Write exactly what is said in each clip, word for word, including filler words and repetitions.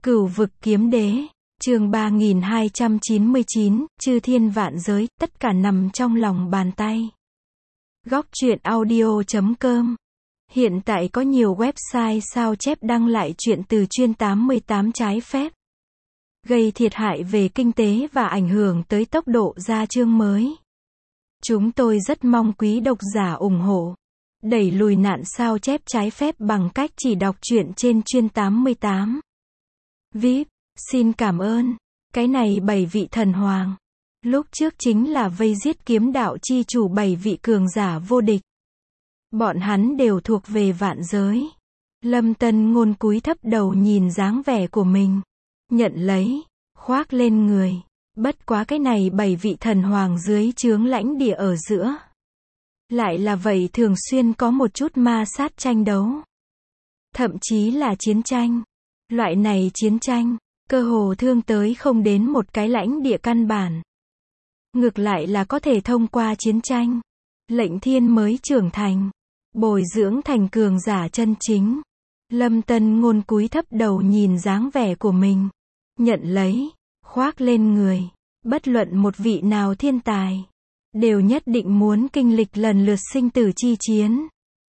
Cửu vực kiếm đế, chương ba nghìn hai trăm chín mươi chín, chư thiên vạn giới, tất cả nằm trong lòng bàn tay. Góc truyện audio chấm com. Hiện tại có nhiều website sao chép đăng lại truyện từ chuyên tám mươi tám trái phép, gây thiệt hại về kinh tế và ảnh hưởng tới tốc độ ra chương mới. Chúng tôi rất mong quý độc giả ủng hộ, đẩy lùi nạn sao chép trái phép bằng cách chỉ đọc truyện trên chuyên tám mươi tám. vê i pê, xin cảm ơn. Cái này bảy vị thần hoàng, lúc trước chính là vây giết kiếm đạo chi chủ bảy vị cường giả vô địch. Bọn hắn đều thuộc về vạn giới. Lâm Tân Ngôn cúi thấp đầu nhìn dáng vẻ của mình, nhận lấy, khoác lên người. Bất quá cái này bảy vị thần hoàng dưới trướng lãnh địa ở giữa, lại là vậy thường xuyên có một chút ma sát tranh đấu, thậm chí là chiến tranh. Loại này chiến tranh, cơ hồ thương tới không đến một cái lãnh địa căn bản. Ngược lại là có thể thông qua chiến tranh, lệnh thiên mới trưởng thành, bồi dưỡng thành cường giả chân chính. Lâm Tân Ngôn cúi thấp đầu nhìn dáng vẻ của mình, nhận lấy, khoác lên người. Bất luận một vị nào thiên tài, đều nhất định muốn kinh lịch lần lượt sinh tử chi chiến,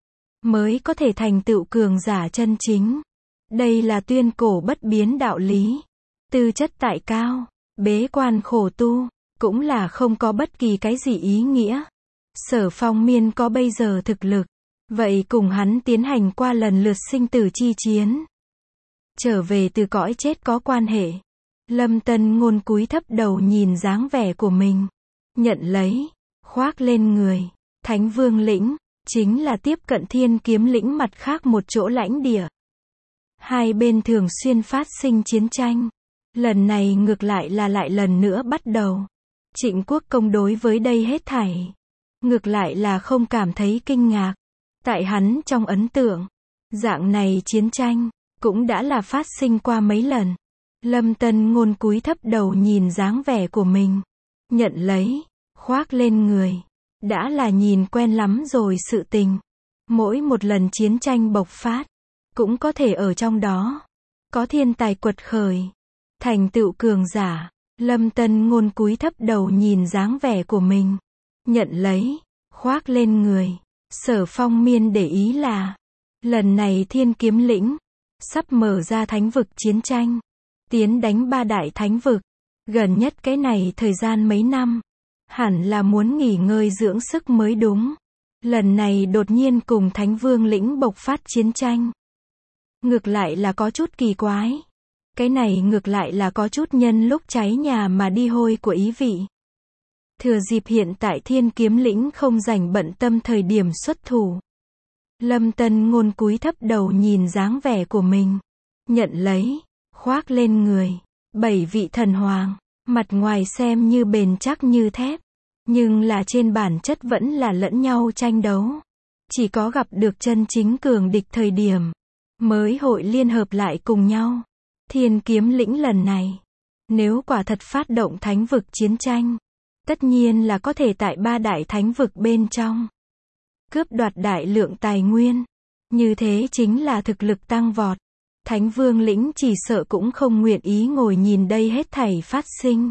mới có thể thành tựu cường giả chân chính. Đây là tuyên cổ bất biến đạo lý. Tư chất tại cao, bế quan khổ tu, cũng là không có bất kỳ cái gì ý nghĩa. Sở Phong Miên có bây giờ thực lực, vậy cùng hắn tiến hành qua lần lượt sinh tử chi chiến, trở về từ cõi chết có quan hệ. Lâm Tân Ngôn cúi thấp đầu nhìn dáng vẻ của mình, nhận lấy, khoác lên người. Thánh Vương lĩnh, chính là tiếp cận Thiên Kiếm lĩnh mặt khác một chỗ lãnh địa. Hai bên thường xuyên phát sinh chiến tranh. Lần này ngược lại là lại lần nữa bắt đầu. Trịnh Quốc Công đối với đây hết thảy, ngược lại là không cảm thấy kinh ngạc. Tại hắn trong ấn tượng, dạng này chiến tranh, cũng đã là phát sinh qua mấy lần. Lâm Tân Ngôn cúi thấp đầu nhìn dáng vẻ của mình, nhận lấy, khoác lên người. Đã là nhìn quen lắm rồi sự tình. Mỗi một lần chiến tranh bộc phát, cũng có thể ở trong đó có thiên tài quật khởi, thành tựu cường giả. Lâm Tân Ngôn cúi thấp đầu nhìn dáng vẻ của mình, nhận lấy, khoác lên người. Sở Phong Miên để ý là, lần này Thiên Kiếm lĩnh sắp mở ra thánh vực chiến tranh, tiến đánh ba đại thánh vực. Gần nhất cái này thời gian mấy năm, hẳn là muốn nghỉ ngơi dưỡng sức mới đúng. Lần này đột nhiên cùng Thánh Vương lĩnh bộc phát chiến tranh, ngược lại là có chút kỳ quái. Cái này ngược lại là có chút nhân lúc cháy nhà mà đi hôi của ý vị. Thừa dịp hiện tại Thiên Kiếm lĩnh không rảnh bận tâm thời điểm xuất thủ, Lâm Tân Ngôn cúi thấp đầu nhìn dáng vẻ của mình, nhận lấy, khoác lên người. Bảy vị thần hoàng, mặt ngoài xem như bền chắc như thép, nhưng là trên bản chất vẫn là lẫn nhau tranh đấu. Chỉ có gặp được chân chính cường địch thời điểm, mới hội liên hợp lại cùng nhau. Thiên Kiếm lĩnh lần này, nếu quả thật phát động thánh vực chiến tranh, tất nhiên là có thể tại ba đại thánh vực bên trong cướp đoạt đại lượng tài nguyên. Như thế chính là thực lực tăng vọt. Thánh Vương lĩnh chỉ sợ cũng không nguyện ý ngồi nhìn đây hết thảy phát sinh.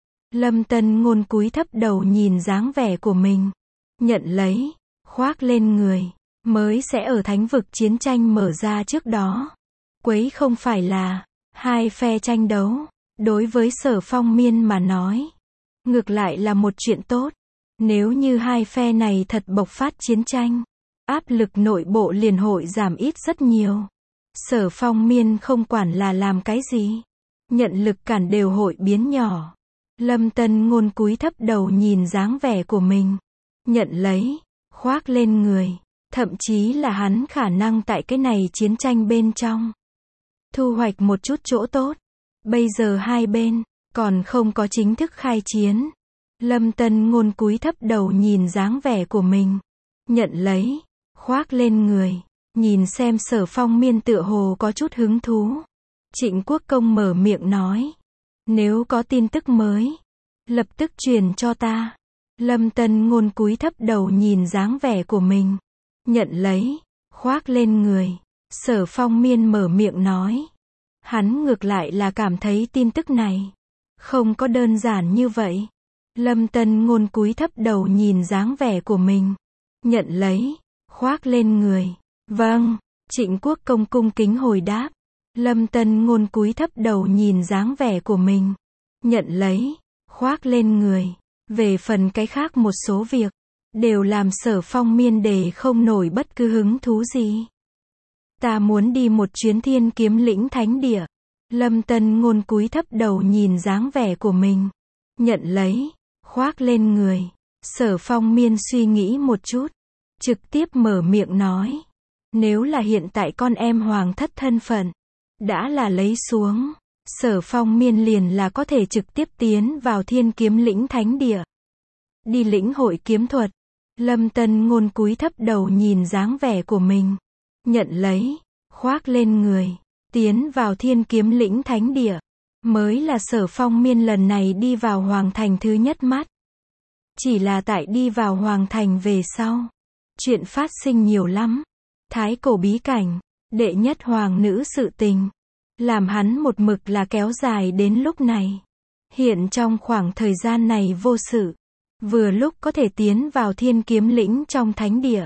Lâm Tân Ngôn cúi thấp đầu nhìn dáng vẻ của mình, nhận lấy, khoác lên người. Mới sẽ ở thánh vực chiến tranh mở ra trước đó, quấy không phải là hai phe tranh đấu. Đối với Sở Phong Miên mà nói, ngược lại là một chuyện tốt. Nếu như hai phe này thật bộc phát chiến tranh, áp lực nội bộ liền hội giảm ít rất nhiều. Sở Phong Miên không quản là làm cái gì, nhận lực cản đều hội biến nhỏ. Lâm Tân Ngôn cúi thấp đầu nhìn dáng vẻ của mình, nhận lấy, khoác lên người. Thậm chí là hắn khả năng tại cái này chiến tranh bên trong thu hoạch một chút chỗ tốt. Bây giờ hai bên còn không có chính thức khai chiến. Lâm Tân Ngôn cúi thấp đầu nhìn dáng vẻ của mình, nhận lấy, khoác lên người. Nhìn xem Sở Phong Miên tựa hồ có chút hứng thú, Trịnh Quốc Công mở miệng nói, nếu có tin tức mới, lập tức truyền cho ta. Lâm Tân Ngôn cúi thấp đầu nhìn dáng vẻ của mình, nhận lấy, khoác lên người. Sở Phong Miên mở miệng nói, Hắn ngược lại là cảm thấy tin tức này không có đơn giản như vậy. Lâm Tân Ngôn cúi thấp đầu nhìn dáng vẻ của mình, nhận lấy, khoác lên người. Vâng, Trịnh Quốc Công cung kính hồi đáp. Lâm Tân Ngôn cúi thấp đầu nhìn dáng vẻ của mình, nhận lấy, khoác lên người. Về phần cái khác một số việc, đều làm Sở Phong Miên để không nổi bất cứ hứng thú gì. Ta muốn đi một chuyến Thiên Kiếm Lĩnh Thánh Địa. Lâm Tân Ngôn cúi thấp đầu nhìn dáng vẻ của mình, nhận lấy, khoác lên người. Sở Phong Miên suy nghĩ một chút, trực tiếp mở miệng nói. Nếu là hiện tại con em hoàng thất thân phận đã là lấy xuống, Sở Phong Miên liền là có thể trực tiếp tiến vào Thiên Kiếm Lĩnh Thánh Địa, đi lĩnh hội kiếm thuật. Lâm Tân Ngôn cúi thấp đầu nhìn dáng vẻ của mình, nhận lấy, khoác lên người, tiến vào Thiên Kiếm Lĩnh Thánh Địa. Mới là Sở Phong Miên lần này đi vào hoàng thành thứ nhất mắt. Chỉ là tại đi vào hoàng thành về sau, chuyện phát sinh nhiều lắm. Thái cổ bí cảnh, đệ nhất hoàng nữ sự tình, làm hắn một mực là kéo dài đến lúc này. Hiện trong khoảng thời gian này vô sự, vừa lúc có thể tiến vào Thiên Kiếm Lĩnh trong thánh địa,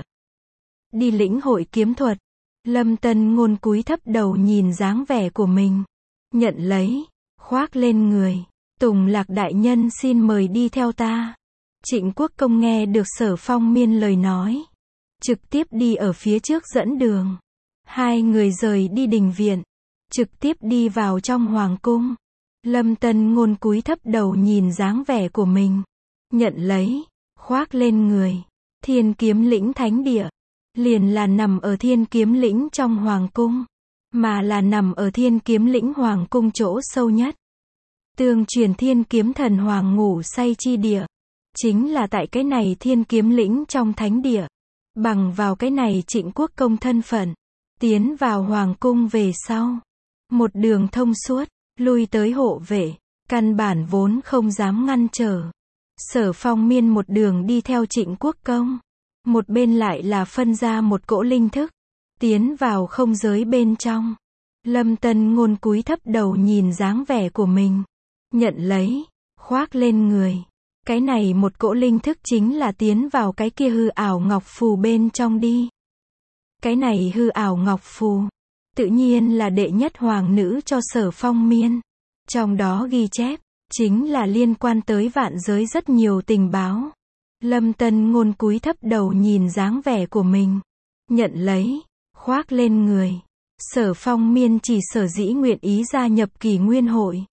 đi lĩnh hội kiếm thuật. Lâm Tân Ngôn cúi thấp đầu nhìn dáng vẻ của mình, nhận lấy, khoác lên người. Tùng Lạc đại nhân xin mời đi theo ta. Trịnh Quốc Công nghe được Sở Phong Miên lời nói, trực tiếp đi ở phía trước dẫn đường. Hai người rời đi đình viện, trực tiếp đi vào trong hoàng cung. Lâm Tân Ngôn cúi thấp đầu nhìn dáng vẻ của mình, nhận lấy, khoác lên người. Thiên Kiếm Lĩnh Thánh Địa, liền là nằm ở Thiên Kiếm Lĩnh trong hoàng cung, mà là nằm ở Thiên Kiếm Lĩnh hoàng cung chỗ sâu nhất. Tương truyền Thiên Kiếm Thần Hoàng ngủ say chi địa, chính là tại cái này Thiên Kiếm Lĩnh trong thánh địa. Bằng vào cái này Trịnh Quốc Công thân phận, tiến vào hoàng cung về sau, một đường thông suốt, lui tới hộ vệ, căn bản vốn không dám ngăn trở. Sở Phong Miên một đường đi theo Trịnh Quốc Công, một bên lại là phân ra một cỗ linh thức, tiến vào không giới bên trong. Lâm Tân Ngôn cúi thấp đầu nhìn dáng vẻ của mình, nhận lấy, khoác lên người. Cái này một cỗ linh thức chính là tiến vào cái kia hư ảo ngọc phù bên trong đi. Cái này hư ảo ngọc phù, tự nhiên là đệ nhất hoàng nữ cho Sở Phong Miên. Trong đó ghi chép, chính là liên quan tới vạn giới rất nhiều tình báo. Lâm Tân Ngôn cúi thấp đầu nhìn dáng vẻ của mình, nhận lấy, khoác lên người. Sở Phong Miên chỉ sở dĩ nguyện ý gia nhập Kỷ Nguyên Hội,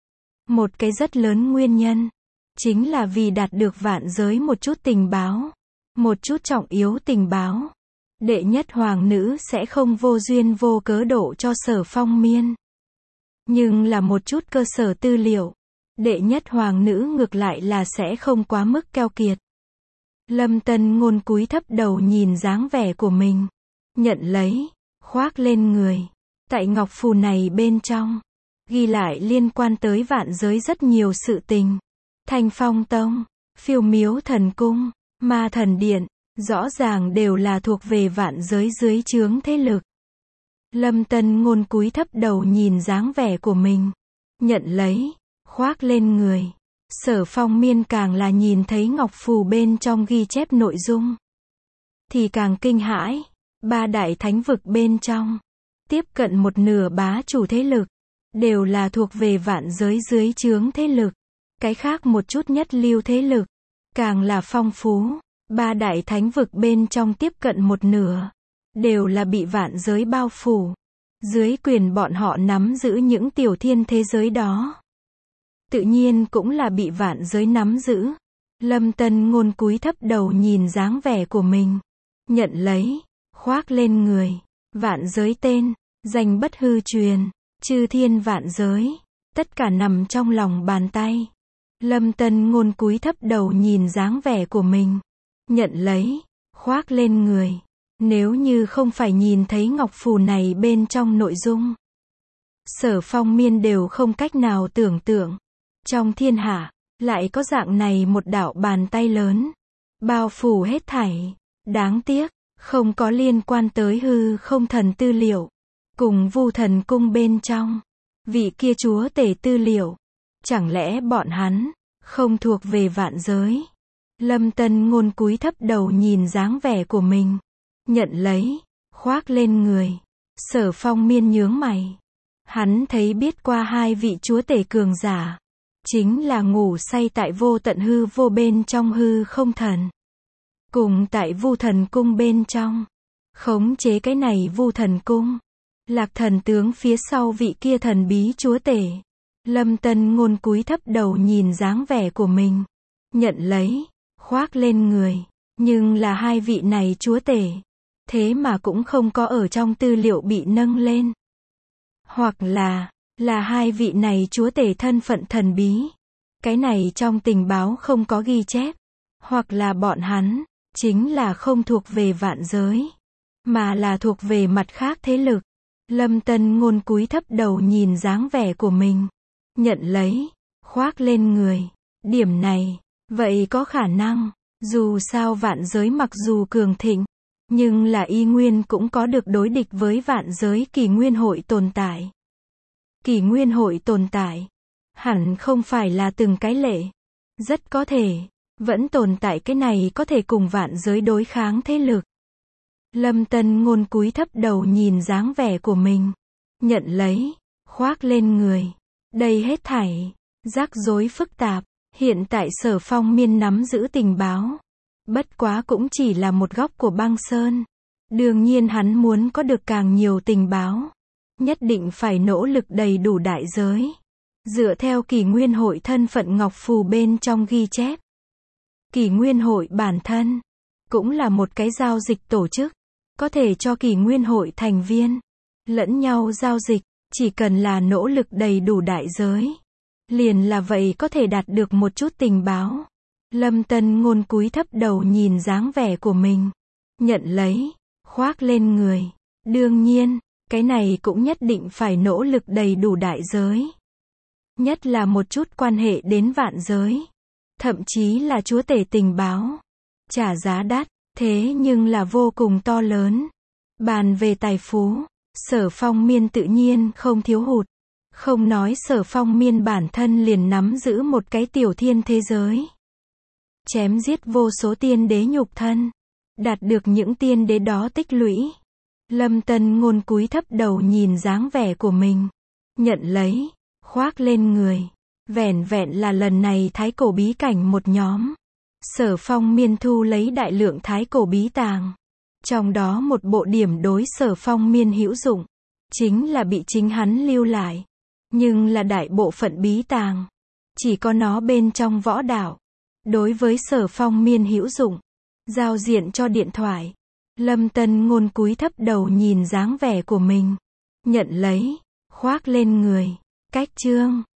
một cái rất lớn nguyên nhân, chính là vì đạt được vạn giới một chút tình báo, một chút trọng yếu tình báo. Đệ nhất hoàng nữ sẽ không vô duyên vô cớ độ cho Sở Phong Miên. Nhưng là một chút cơ sở tư liệu, đệ nhất hoàng nữ ngược lại là sẽ không quá mức keo kiệt. Lâm Tân Ngôn cúi thấp đầu nhìn dáng vẻ của mình, nhận lấy, khoác lên người. Tại ngọc phù này bên trong, ghi lại liên quan tới vạn giới rất nhiều sự tình. Thanh Phong Tông, Phiêu Miếu Thần Cung, Ma Thần Điện, rõ ràng đều là thuộc về vạn giới dưới trướng thế lực. Lâm Tân Ngôn cúi thấp đầu nhìn dáng vẻ của mình, nhận lấy, khoác lên người. Sở Phong Miên càng là nhìn thấy ngọc phù bên trong ghi chép nội dung, thì càng kinh hãi. Ba đại thánh vực bên trong, tiếp cận một nửa bá chủ thế lực, đều là thuộc về vạn giới dưới trướng thế lực. Cái khác một chút nhất lưu thế lực, càng là phong phú. Ba đại thánh vực bên trong tiếp cận một nửa, đều là bị vạn giới bao phủ. Dưới quyền bọn họ nắm giữ những tiểu thiên thế giới đó, tự nhiên cũng là bị vạn giới nắm giữ. Lâm Tân Ngôn cúi thấp đầu nhìn dáng vẻ của mình, nhận lấy, khoác lên người. Vạn giới tên, danh bất hư truyền, chư thiên vạn giới, tất cả nằm trong lòng bàn tay. Lâm Tân Ngôn cúi thấp đầu nhìn dáng vẻ của mình, nhận lấy, khoác lên người. Nếu như không phải nhìn thấy ngọc phù này bên trong nội dung, Sở Phong Miên đều không cách nào tưởng tượng, trong thiên hạ, lại có dạng này một đạo bàn tay lớn, bao phủ hết thảy. Đáng tiếc, không có liên quan tới hư không thần tư liệu, cùng Vu Thần Cung bên trong, Vị kia chúa tể tư liệu. Chẳng lẽ bọn hắn không thuộc về vạn giới? Lâm Tân Ngôn cúi thấp đầu nhìn dáng vẻ của mình. Nhận lấy, khoác lên người. Sở Phong Miên nhướng mày. Hắn thấy biết qua hai vị chúa tể cường giả. Chính là ngủ say tại vô tận hư vô bên trong hư không thần. Cùng tại Vu Thần Cung bên trong. Khống chế cái này Vu Thần Cung. Lạc Thần tướng phía sau vị kia thần bí chúa tể. Lâm Tân Ngôn cúi thấp đầu nhìn dáng vẻ của mình. Nhận lấy, khoác lên người. Nhưng là hai vị này chúa tể. Thế mà cũng không có ở trong tư liệu bị nâng lên. Hoặc là, là hai vị này chúa tể thân phận thần bí. Cái này trong tình báo không có ghi chép. Hoặc là bọn hắn, chính là không thuộc về vạn giới. Mà là thuộc về mặt khác thế lực. Lâm Tân Ngôn cúi thấp đầu nhìn dáng vẻ của mình. Nhận lấy, khoác lên người. Điểm này, vậy có khả năng. Dù sao vạn giới mặc dù cường thịnh. Nhưng là y nguyên cũng có được đối địch với vạn giới kỷ nguyên hội tồn tại. Kỷ nguyên hội tồn tại. Hẳn không phải là từng cái lệ. Rất có thể. Vẫn tồn tại cái này có thể cùng vạn giới đối kháng thế lực. Lâm Tân Ngôn cúi thấp đầu nhìn dáng vẻ của mình. Nhận lấy. Khoác lên người. Đây hết thảy. Rắc rối phức tạp. Hiện tại Sở Phong Miên nắm giữ tình báo. Bất quá cũng chỉ là một góc của băng sơn. Đương nhiên hắn muốn có được càng nhiều tình báo. Nhất định phải nỗ lực đầy đủ đại giới. Dựa theo kỷ nguyên hội thân phận ngọc phù bên trong ghi chép. Kỷ nguyên hội bản thân. Cũng là một cái giao dịch tổ chức. Có thể cho kỷ nguyên hội thành viên. Lẫn nhau giao dịch. Chỉ cần là nỗ lực đầy đủ đại giới. Liền là vậy có thể đạt được một chút tình báo. Lâm Tân Ngôn cúi thấp đầu nhìn dáng vẻ của mình. Nhận lấy. Khoác lên người. Đương nhiên, cái này cũng nhất định phải nỗ lực đầy đủ đại giới. Nhất là một chút quan hệ đến vạn giới. Thậm chí là chúa tể tình báo. Trả giá đắt, thế nhưng là vô cùng to lớn. Bàn về tài phú, Sở Phong Miên tự nhiên không thiếu hụt. Không nói Sở Phong Miên bản thân liền nắm giữ một cái tiểu thiên thế giới. Chém giết vô số tiên đế nhục thân. Đạt được những tiên đế đó tích lũy. Lâm Tân Ngôn cúi thấp đầu nhìn dáng vẻ của mình. Nhận lấy. Khoác lên người. Vẻn vẹn là lần này thái cổ bí cảnh một nhóm. Sở Phong Miên thu lấy đại lượng thái cổ bí tàng. Trong đó một bộ điểm đối Sở Phong Miên hữu dụng. Chính là bị chính hắn lưu lại. Nhưng là đại bộ phận bí tàng. Chỉ có nó bên trong võ đạo. Đối với Sở Phong Miên hữu dụng. Giao diện cho điện thoại. Lâm Tân Ngôn cúi thấp đầu nhìn dáng vẻ của mình. Nhận lấy. Khoác lên người. Cách chương.